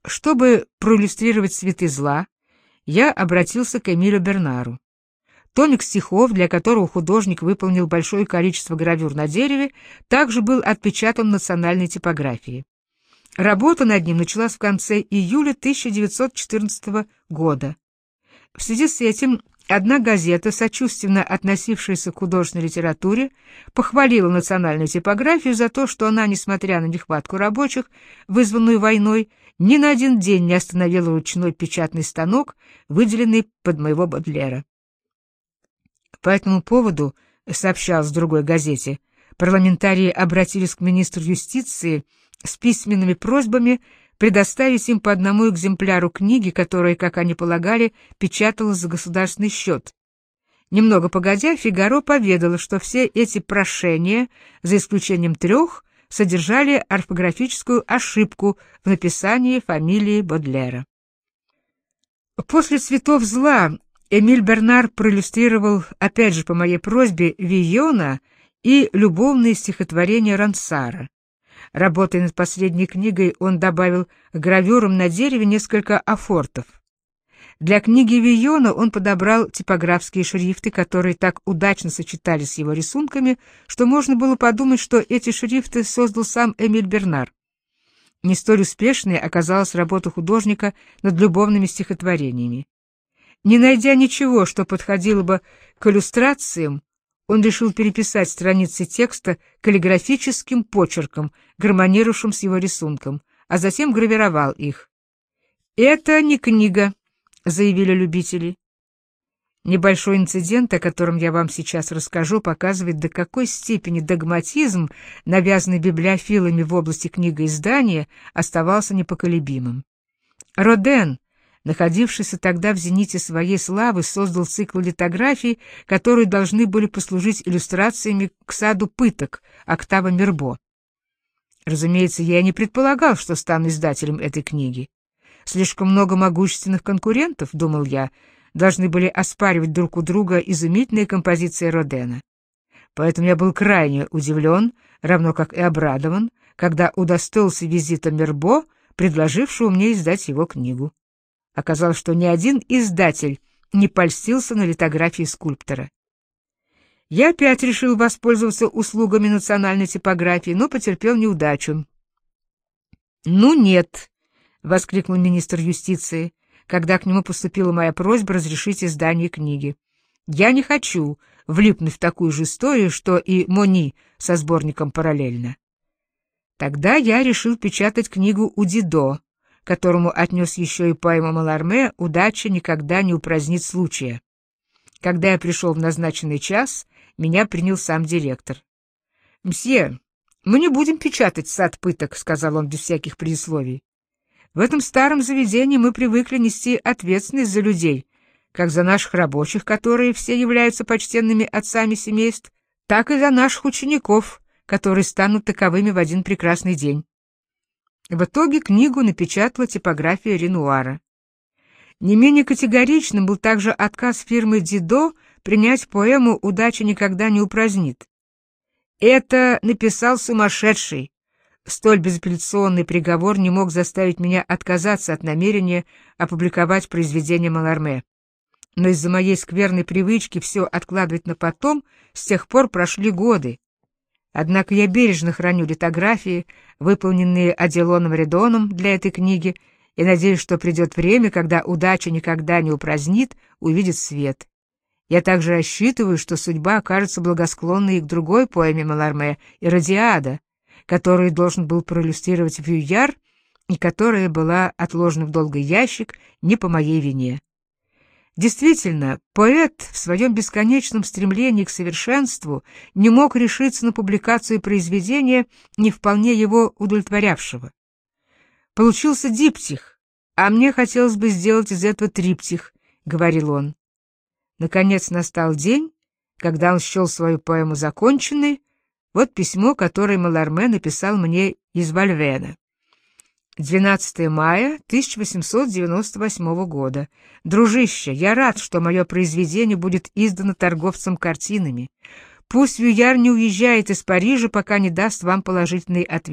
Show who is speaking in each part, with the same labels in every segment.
Speaker 1: Чтобы проиллюстрировать «Цветы зла», я обратился к Эмилю Бернару. Томик стихов, для которого художник выполнил большое количество гравюр на дереве, также был отпечатан в национальной типографии. Работа над ним началась в конце июля 1914 года. В связи с этим одна газета, сочувственно относившаяся к художественной литературе, похвалила национальную типографию за то, что она, несмотря на нехватку рабочих, вызванную войной, ни на один день не остановила ручной печатный станок, выделенный под моего Бодлера. По этому поводу, сообщалось в другой газете, парламентарии обратились к министру юстиции с письменными просьбами предоставить им по одному экземпляру книги, которая, как они полагали, печаталась за государственный счет. Немного погодя, «Фигаро» поведала, что все эти прошения, за исключением 3, содержали орфографическую ошибку в написании фамилии Бодлера. После «Цветов зла» Эмиль Бернар проиллюстрировал, опять же по моей просьбе, Вийона и любовные стихотворения Рансара. Работая над последней книгой, он добавил к гравюрам на дереве несколько афортов. Для книги Вийона он подобрал типографские шрифты, которые так удачно сочетались с его рисунками, что можно было подумать, что эти шрифты создал сам Эмиль Бернар. Не столь успешной оказалась работа художника над любовными стихотворениями. Не найдя ничего, что подходило бы к иллюстрациям, он решил переписать страницы текста каллиграфическим почерком, гармонировавшим с его рисунком, а затем гравировал их. «Это не книга», — заявили любители. Небольшой инцидент, о котором я вам сейчас расскажу, показывает, до какой степени догматизм, навязанный библиофилами в области книгоиздания, оставался непоколебимым. Роден, находившийся тогда в зените своей славы, создал цикл литографий, которые должны были послужить иллюстрациями к «Саду пыток» Октава Мирбо. Разумеется, я не предполагал, что стану издателем этой книги. Слишком много могущественных конкурентов, думал я, должны были оспаривать друг у друга изумительные композиции Родена. Поэтому я был крайне удивлен, равно как и обрадован, когда удостоился визита Мирбо, предложившего мне издать его книгу. Оказалось, что ни один издатель не польстился на литографии скульптора. Я опять решил воспользоваться услугами национальной типографии, но потерпел неудачу. «Ну нет», — воскликнул министр юстиции, когда к нему поступила моя просьба разрешить издание книги. «Я не хочу влипнуть в такую же историю, что и Мони со сборником параллельно». Тогда я решил печатать книгу у Дидо, которому отнес еще и поэму Маларме «Удача никогда не упразднит случая». Когда я пришел в назначенный час, меня принял сам директор. «Мсье, мы не будем печатать «Сад пыток», — сказал он без всяких предисловий. «В этом старом заведении мы привыкли нести ответственность за людей, как за наших рабочих, которые все являются почтенными отцами семейств, так и за наших учеников, которые станут таковыми в один прекрасный день». В итоге книгу напечатала типография Ренуара. Не менее категоричным был также отказ фирмы Дидо принять поэму «Удача никогда не упразднит». «Это написал сумасшедший». Столь безапелляционный приговор не мог заставить меня отказаться от намерения опубликовать произведение Маларме. Но из-за моей скверной привычки все откладывать на потом, с тех пор прошли годы. Однако я бережно храню литографии, выполненные Аделоном Редоном для этой книги, и надеюсь, что придет время, когда «Удача никогда не упразднит» увидит свет. Я также рассчитываю, что судьба окажется благосклонной и к другой поэме Маларме «Иродиада», которую должен был проиллюстрировать Вюяр, и которая была отложена в долгий ящик не по моей вине. Действительно, поэт в своем бесконечном стремлении к совершенству не мог решиться на публикацию произведения, не вполне его удовлетворявшего. Получился диптих, а мне хотелось бы сделать из этого триптих, — говорил он. Наконец настал день, когда он счел свою поэму законченной. Вот письмо, которое Маларме написал мне из Вальвена. 12 мая 1898 года. «Дружище, я рад, что мое произведение будет издано торговцем картинами. Пусть Вюяр не уезжает из Парижа, пока не даст вам положительный ответ.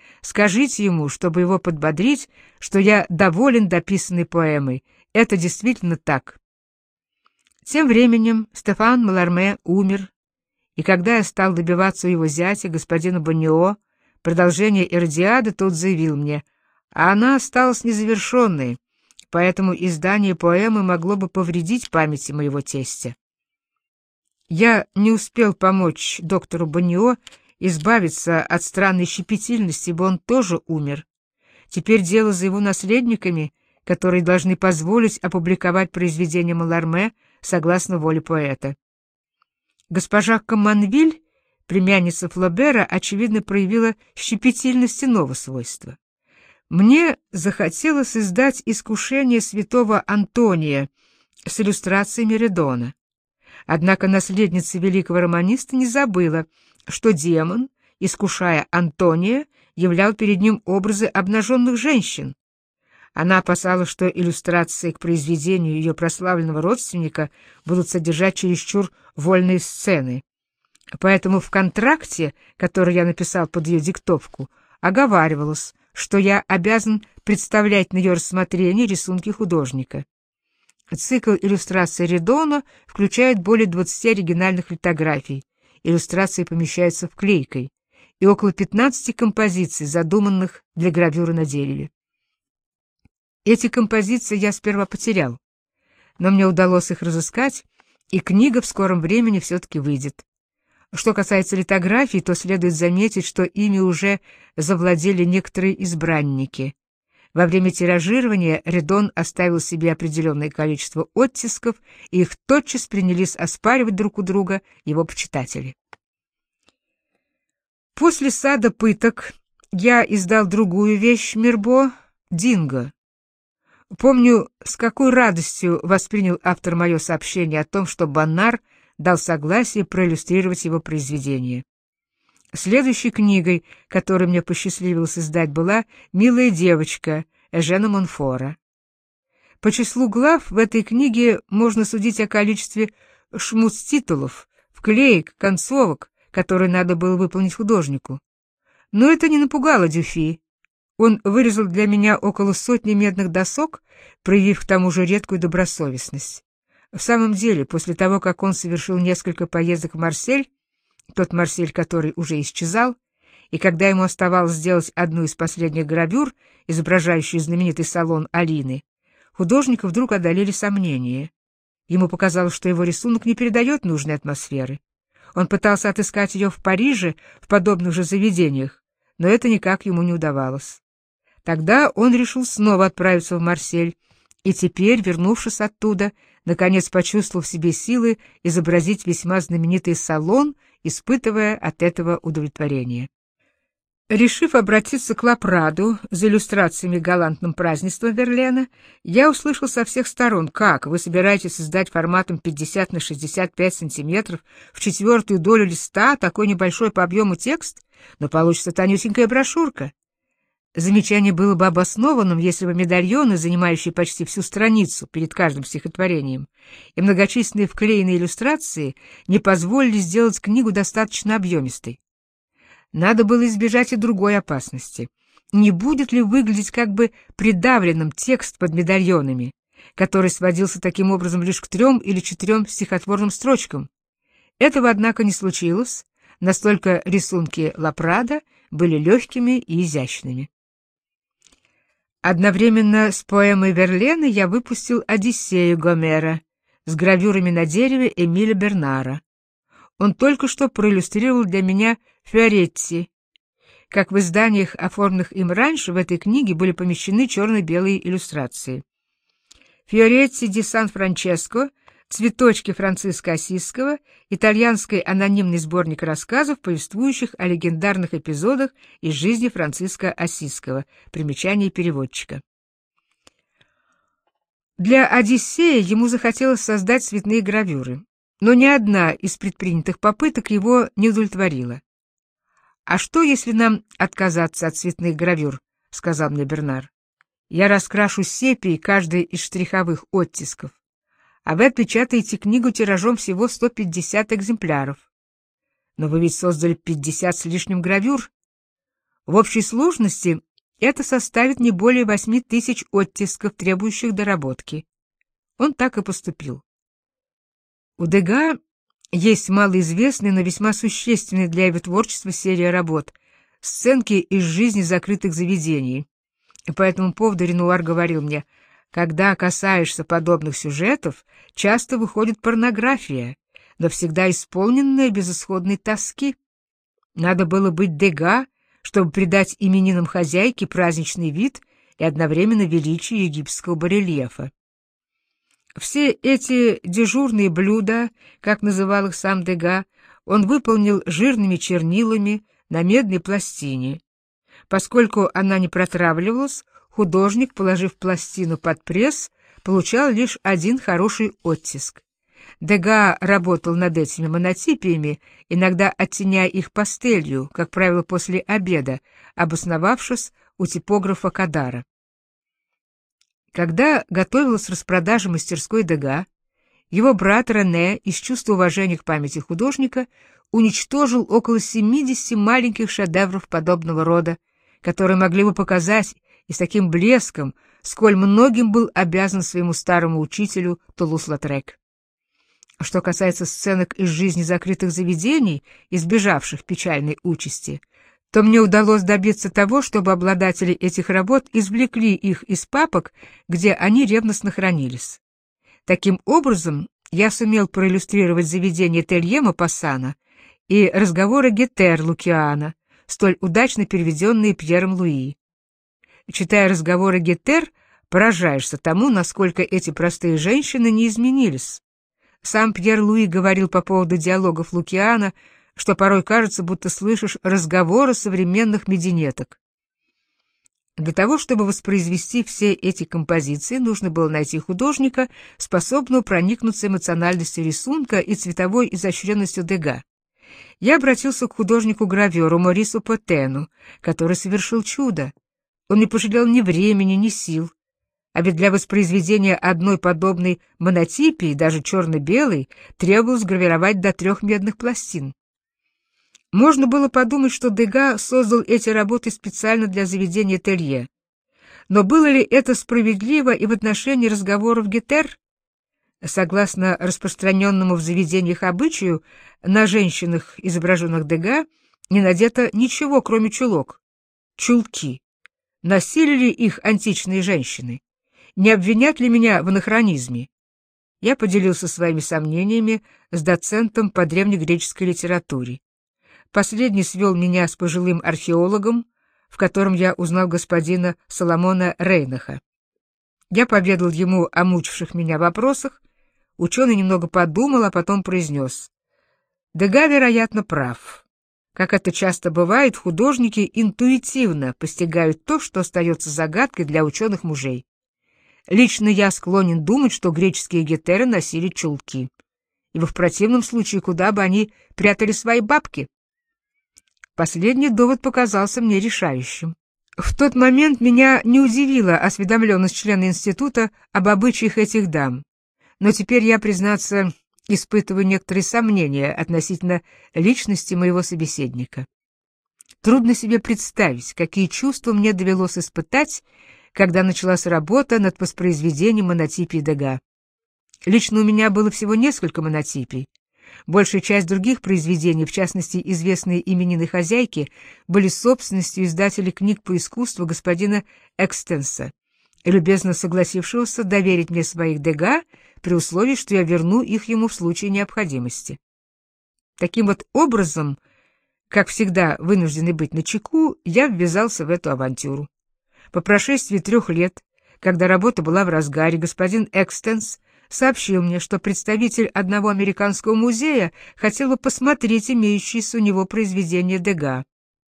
Speaker 1: Скажите ему, чтобы его подбодрить, что я доволен дописанной поэмой. Это действительно так. Тем временем Стефан Маларме умер, и когда я стал добиваться у его зятя, господина Боннио, продолжение Иродиады, тот заявил мне, а она осталась незавершенной, поэтому издание поэмы могло бы повредить памяти моего тестя. Я не успел помочь доктору Боннио избавиться от странной щепетильности, ибо он тоже умер. Теперь дело за его наследниками, которые должны позволить опубликовать произведение Маларме согласно воле поэта. Госпожа Команвиль, племянница Флобера, очевидно проявила щепетильность иного свойства. Мне захотелось издать «Искушение святого Антония» с иллюстрациями Редона. Однако наследница великого романиста не забыла, что демон, искушая Антония, являл перед ним образы обнаженных женщин. Она опасалась, что иллюстрации к произведению ее прославленного родственника будут содержать чересчур вольные сцены. Поэтому в контракте, который я написал под ее диктовку, оговаривалось, что я обязан представлять на ее рассмотрение рисунки художника. Цикл иллюстраций Редона включает более 20 оригинальных литографий, иллюстрации помещаются вклейкой, и около 15 композиций, задуманных для гравюры на дереве. Эти композиции я сперва потерял, но мне удалось их разыскать, и книга в скором времени все-таки выйдет. Что касается литографий, то следует заметить, что ими уже завладели некоторые избранники. Во время тиражирования Редон оставил себе определенное количество оттисков, и их тотчас принялись оспаривать друг у друга его почитатели. После «Сада пыток» я издал другую вещь Мирбо «Динго». Помню, с какой радостью воспринял автор мое сообщение о том, что Боннар дал согласие проиллюстрировать его произведение. Следующей книгой, которую мне посчастливилось издать, была «Милая девочка» Эжена Монфора. По числу глав в этой книге можно судить о количестве шмуц-титулов, вклеек, концовок, которые надо было выполнить художнику. Но это не напугало Дюфи. Он вырезал для меня около 100 медных досок, проявив к тому же редкую добросовестность. В самом деле, после того, как он совершил несколько поездок в Марсель, тот Марсель, который уже исчезал, и когда ему оставалось сделать одну из последних гравюр, изображающую знаменитый салон Алины, художника вдруг одолели сомнения. Ему показалось, что его рисунок не передает нужной атмосферы. Он пытался отыскать ее в Париже, в подобных же заведениях, но это никак ему не удавалось. Тогда он решил снова отправиться в Марсель, и теперь, вернувшись оттуда, наконец почувствовал в себе силы изобразить весьма знаменитый салон, испытывая от этого удовлетворение. Решив обратиться к Лапраду за иллюстрациями к галантным празднествам Верлена, я услышал со всех сторон: как вы собираетесь издать форматом 50 на 65 сантиметров в 1/4 долю листа такой небольшой по объему текст? Но получится тонюсенькая брошюрка. Замечание было бы обоснованным, если бы медальоны, занимающие почти всю страницу перед каждым стихотворением, и многочисленные вклеенные иллюстрации не позволили сделать книгу достаточно объемистой. Надо было избежать и другой опасности. Не будет ли выглядеть как бы придавленным текст под медальонами, который сводился таким образом лишь к 3 или 4 стихотворным строчкам? Этого, однако, не случилось, настолько рисунки Лапрада были легкими и изящными. Одновременно с поэмой Верлена я выпустил «Одиссею» Гомера с гравюрами на дереве Эмиля Бернара. Он только что проиллюстрировал для меня Фиоретти. Как в изданиях, оформленных им раньше, в этой книге были помещены черно-белые иллюстрации. Фиоретти ди Сан-Франческо, «Цветочки» Франциска Ассизского, итальянский анонимный сборник рассказов, повествующих о легендарных эпизодах из жизни Франциска Ассизского. Примечание переводчика. Для «Одиссея» ему захотелось создать цветные гравюры, но ни одна из предпринятых попыток его не удовлетворила. «А что, если нам отказаться от цветных гравюр?» — сказал мне Бернар. «Я раскрашу сепией каждый из штриховых оттисков, а вы отпечатаете книгу тиражом всего 150 экземпляров. Но вы ведь создали 50 с лишним гравюр. В общей сложности это составит не более 8000 оттисков, требующих доработки. Он так и поступил. У Дега есть малоизвестная, но весьма существенная для его творчества серия работ «Сценки из жизни закрытых заведений». И по этому поводу Ренуар говорил мне: когда касаешься подобных сюжетов, часто выходит порнография, но всегда исполненная безысходной тоски. Надо было быть Дега, чтобы придать именинам хозяйки праздничный вид и одновременно величие египетского барельефа. Все эти дежурные блюда, как называл их сам Дега, он выполнил жирными чернилами на медной пластине. Поскольку она не протравливалась, художник, положив пластину под пресс, получал лишь один хороший оттиск. Дега работал над этими монотипиями, иногда оттеняя их пастелью, как правило, после обеда, обосновавшись у типографа Кадара. Когда готовилась распродажа мастерской Дега, его брат Рене из чувства уважения к памяти художника уничтожил около 70 маленьких шедевров подобного рода, которые могли бы показать и с таким блеском, сколь многим был обязан своему старому учителю Тулус-Латрек. Что касается сценок из жизни закрытых заведений, избежавших печальной участи, то мне удалось добиться того, чтобы обладатели этих работ извлекли их из папок, где они ревностно хранились. Таким образом, я сумел проиллюстрировать заведение Телье Мопассана и разговоры Гетер Лукиана, столь удачно переведенные Пьером Луи. Читая разговоры Гетер, поражаешься тому, насколько эти простые женщины не изменились. Сам Пьер Луи говорил по поводу диалогов Лукиана, что порой кажется, будто слышишь разговоры современных мединеток. Для того, чтобы воспроизвести все эти композиции, нужно было найти художника, способного проникнуться эмоциональностью рисунка и цветовой изощренностью Дега. Я обратился к художнику-граверу Морису Потену, который совершил чудо. Он не пожалел ни времени, ни сил. А ведь для воспроизведения одной подобной монотипии, даже черно-белой, требовалось гравировать до 3 медных пластин. Можно было подумать, что Дега создал эти работы специально для заведения Телье. Но было ли это справедливо и в отношении разговоров Гетер? Согласно распространенному в заведениях обычаю, на женщинах, изображенных Дега, не надето ничего, кроме чулок. Чулки. Носили ли их античные женщины? Не обвинят ли меня в анахронизме? Я поделился своими сомнениями с доцентом по древнегреческой литературе. Последний свел меня с пожилым археологом, в котором я узнал господина Соломона Рейнаха. Я поведал ему о мучивших меня вопросах. Ученый немного подумал, а потом произнес: «Дега, вероятно, прав. Как это часто бывает, художники интуитивно постигают то, что остается загадкой для ученых мужей. Лично я склонен думать, что греческие гетеры носили чулки, ибо в противном случае куда бы они прятали свои бабки?» Последний довод показался мне решающим. В тот момент меня не удивила осведомленность члена института об обычаях этих дам, но теперь я, признаться, испытываю некоторые сомнения относительно личности моего собеседника. Трудно себе представить, какие чувства мне довелось испытать, когда началась работа над воспроизведением монотипий Дега. Лично у меня было всего несколько монотипий. Большая часть других произведений, в частности, известные именины хозяйки, были собственностью издателя книг по искусству господина Экстенса, любезно согласившегося доверить мне своих Дега при условии, что я верну их ему в случае необходимости. Таким вот образом, как всегда вынужденный быть начеку, я ввязался в эту авантюру. По прошествии 3 лет, когда работа была в разгаре, господин Экстенс сообщил мне, что представитель одного американского музея хотел бы посмотреть имеющиеся у него произведения Дега.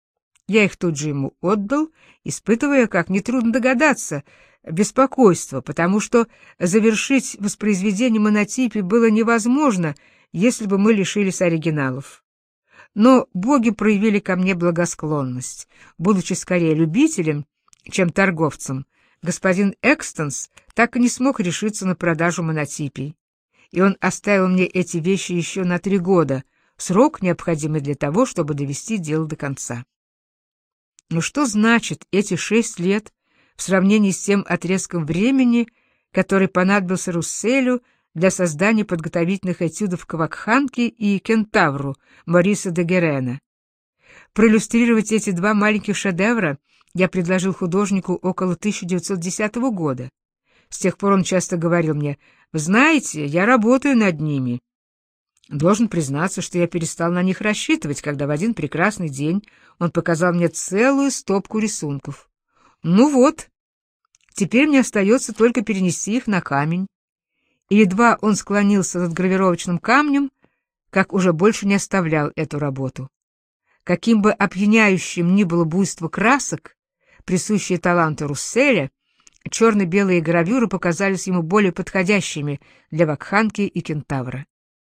Speaker 1: Я их тут же ему отдал, испытывая, как нетрудно догадаться, беспокойство, потому что завершить воспроизведение монотипий было невозможно, если бы мы лишились оригиналов. Но боги проявили ко мне благосклонность. Будучи скорее любителем, чем торговцем, господин Экстенс так и не смог решиться на продажу монотипий. И он оставил мне эти вещи еще на 3 года, срок, необходимый для того, чтобы довести дело до конца. Но что значит эти 6 лет в сравнении с тем отрезком времени, который понадобился Русселю для создания подготовительных этюдов к Вакханке и Кентавру Мориса де Герена? Проиллюстрировать эти 2 маленьких шедевра я предложил художнику около 1910 года. С тех пор он часто говорил мне: «Вы знаете, я работаю над ними». Должен признаться, что я перестал на них рассчитывать, когда в один прекрасный день он показал мне целую стопку рисунков. Ну вот, теперь мне остается только перенести их на камень. И едва он склонился над гравировочным камнем, как уже больше не оставлял эту работу. Каким бы опьяняющим ни было буйство красок, присущие таланту Русселя, черно-белые гравюры показались ему более подходящими для Вакханки и Кентавра.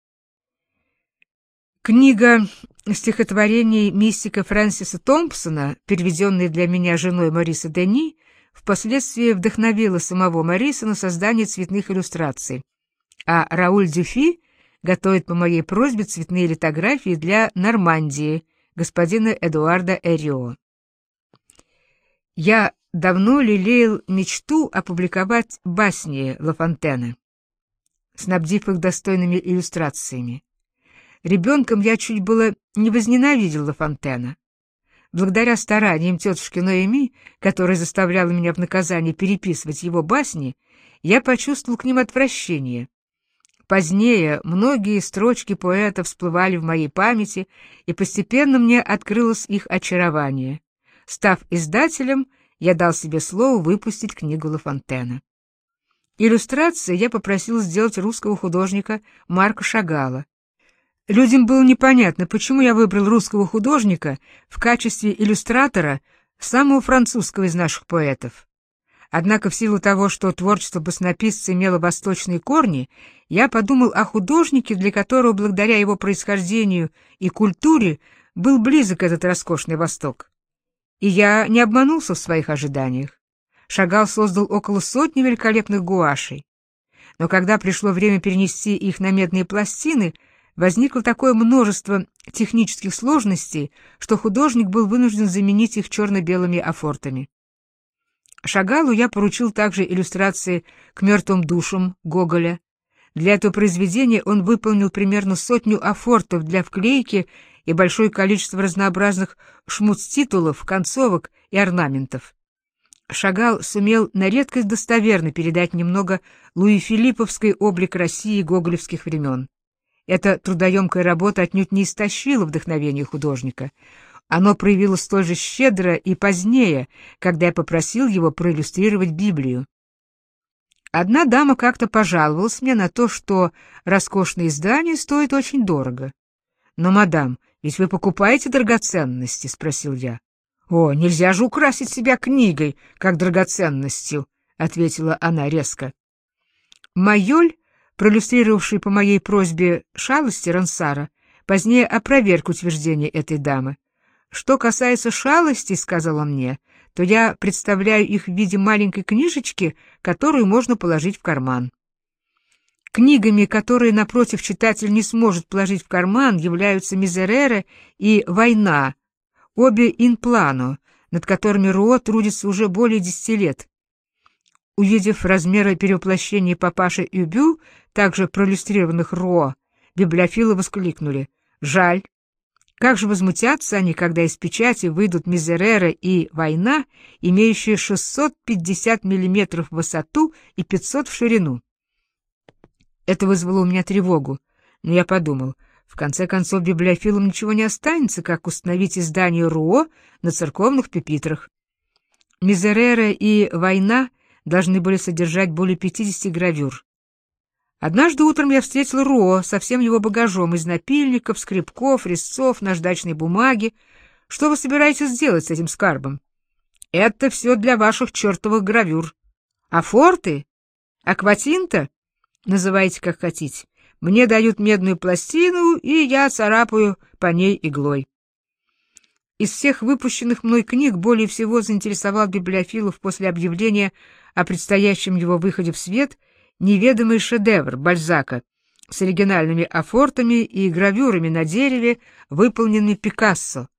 Speaker 1: Книга стихотворений мистика Фрэнсиса Томпсона, переведенная для меня женой Мориса Дени, впоследствии вдохновила самого Мориса на создание цветных иллюстраций, а Рауль Дюфи готовит по моей просьбе цветные литографии для Нормандии господина Эдуарда Эррио. Я давно лелеял мечту опубликовать басни Ла Фонтена, снабдив их достойными иллюстрациями. Ребенком я чуть было не возненавидел Ла Фонтена. Благодаря стараниям тетушки Ноэми, которая заставляла меня в наказание переписывать его басни, я почувствовал к ним отвращение. Позднее многие строчки поэта всплывали в моей памяти, и постепенно мне открылось их очарование. Став издателем, я дал себе слово выпустить книгу Ла Фонтена. Иллюстрации я попросил сделать русского художника Марка Шагала. Людям было непонятно, почему я выбрал русского художника в качестве иллюстратора самого французского из наших поэтов. Однако в силу того, что творчество баснописца имело восточные корни, я подумал о художнике, для которого благодаря его происхождению и культуре был близок этот роскошный Восток. И я не обманулся в своих ожиданиях. Шагал создал около 100 великолепных гуашей. Но когда пришло время перенести их на медные пластины, возникло такое множество технических сложностей, что художник был вынужден заменить их черно-белыми афортами. Шагалу я поручил также иллюстрации к «Мертвым душам» Гоголя. Для этого произведения он выполнил примерно 100 афортов для вклейки и большое количество разнообразных шмуц-титулов, концовок и орнаментов. Шагал сумел на редкость достоверно передать немного луи-филипповский облик России гоголевских времен. Эта трудоемкая работа отнюдь не истощила вдохновение художника. Оно проявилось столь же щедро и позднее, когда я попросил его проиллюстрировать Библию. Одна дама как-то пожаловалась мне на то, что роскошное издание стоит очень дорого. «Но, мадам, ведь вы покупаете драгоценности?» — спросил я. «О, нельзя же украсить себя книгой, как драгоценностью», — ответила она резко. Майоль, проиллюстрировавший по моей просьбе шалости Рансара, позднее опроверг утверждение этой дамы. «Что касается шалостей, — сказал он мне, — то я представляю их в виде маленькой книжечки, которую можно положить в карман». Книгами, которые, напротив, читатель не сможет положить в карман, являются «Мизерере» и «Война», обе инплано, над которыми Руо трудится уже более 10 лет. Увидев размеры перевоплощения папаши Юбю, также проиллюстрированных Руо, библиофилы воскликнули: «Жаль! Как же возмутятся они, когда из печати выйдут «Мизерере» и «Война», имеющие 650 мм в высоту и 500 в ширину». Это вызвало у меня тревогу, но я подумал, в конце концов библиофилам ничего не останется, как установить издание Руо на церковных пюпитрах. «Мизерере» и «Война» должны были содержать более 50 гравюр. Однажды утром я встретил Руо со всем его багажом из напильников, скребков, резцов, наждачной бумаги. «Что вы собираетесь сделать с этим скарбом?» «Это все для ваших чертовых гравюр. А форты? Акватинта? Называйте как хотите. Мне дают медную пластину, и я царапаю по ней иглой». Из всех выпущенных мной книг более всего заинтересовал библиофилов после объявления о предстоящем его выходе в свет неведомый шедевр Бальзака с оригинальными афортами и гравюрами на дереве, выполненными Пикассо,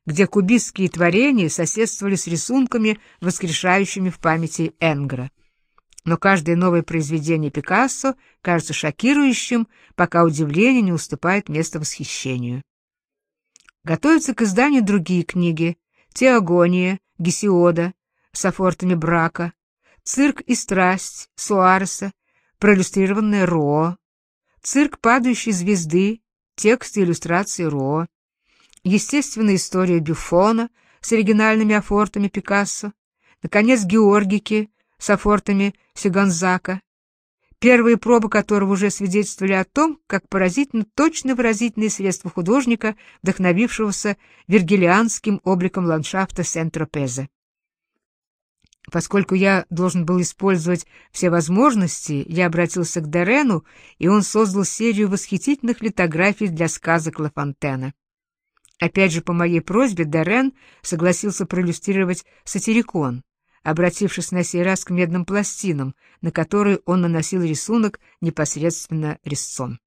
Speaker 1: где кубистские творения соседствовали с рисунками, воскрешающими в памяти Энгра. Но каждое новое произведение Пикассо кажется шокирующим, пока удивление не уступает место восхищению. Готовятся к изданию другие книги: «Теогония» Гесиода с афортами брака, «Цирк и страсть» Суареса, проиллюстрированная Роа, «Цирк падающей звезды», текст и иллюстрации Роа, «Естественная история Бюффона» с оригинальными афортами Пикассо, наконец, «Георгики» с афортами Сигонзака, первые пробы которого уже свидетельствовали о том, как поразительно точно выразительные средства художника, вдохновившегося вергилианским обликом ландшафта Сент-Тропеза. Поскольку я должен был использовать все возможности, я обратился к Дерену, и он создал серию восхитительных литографий для сказок Ла Фонтена. Опять же, по моей просьбе, Дерен согласился проиллюстрировать «Сатирикон», обратившись на сей раз к медным пластинам, на которые он наносил рисунок непосредственно резцом.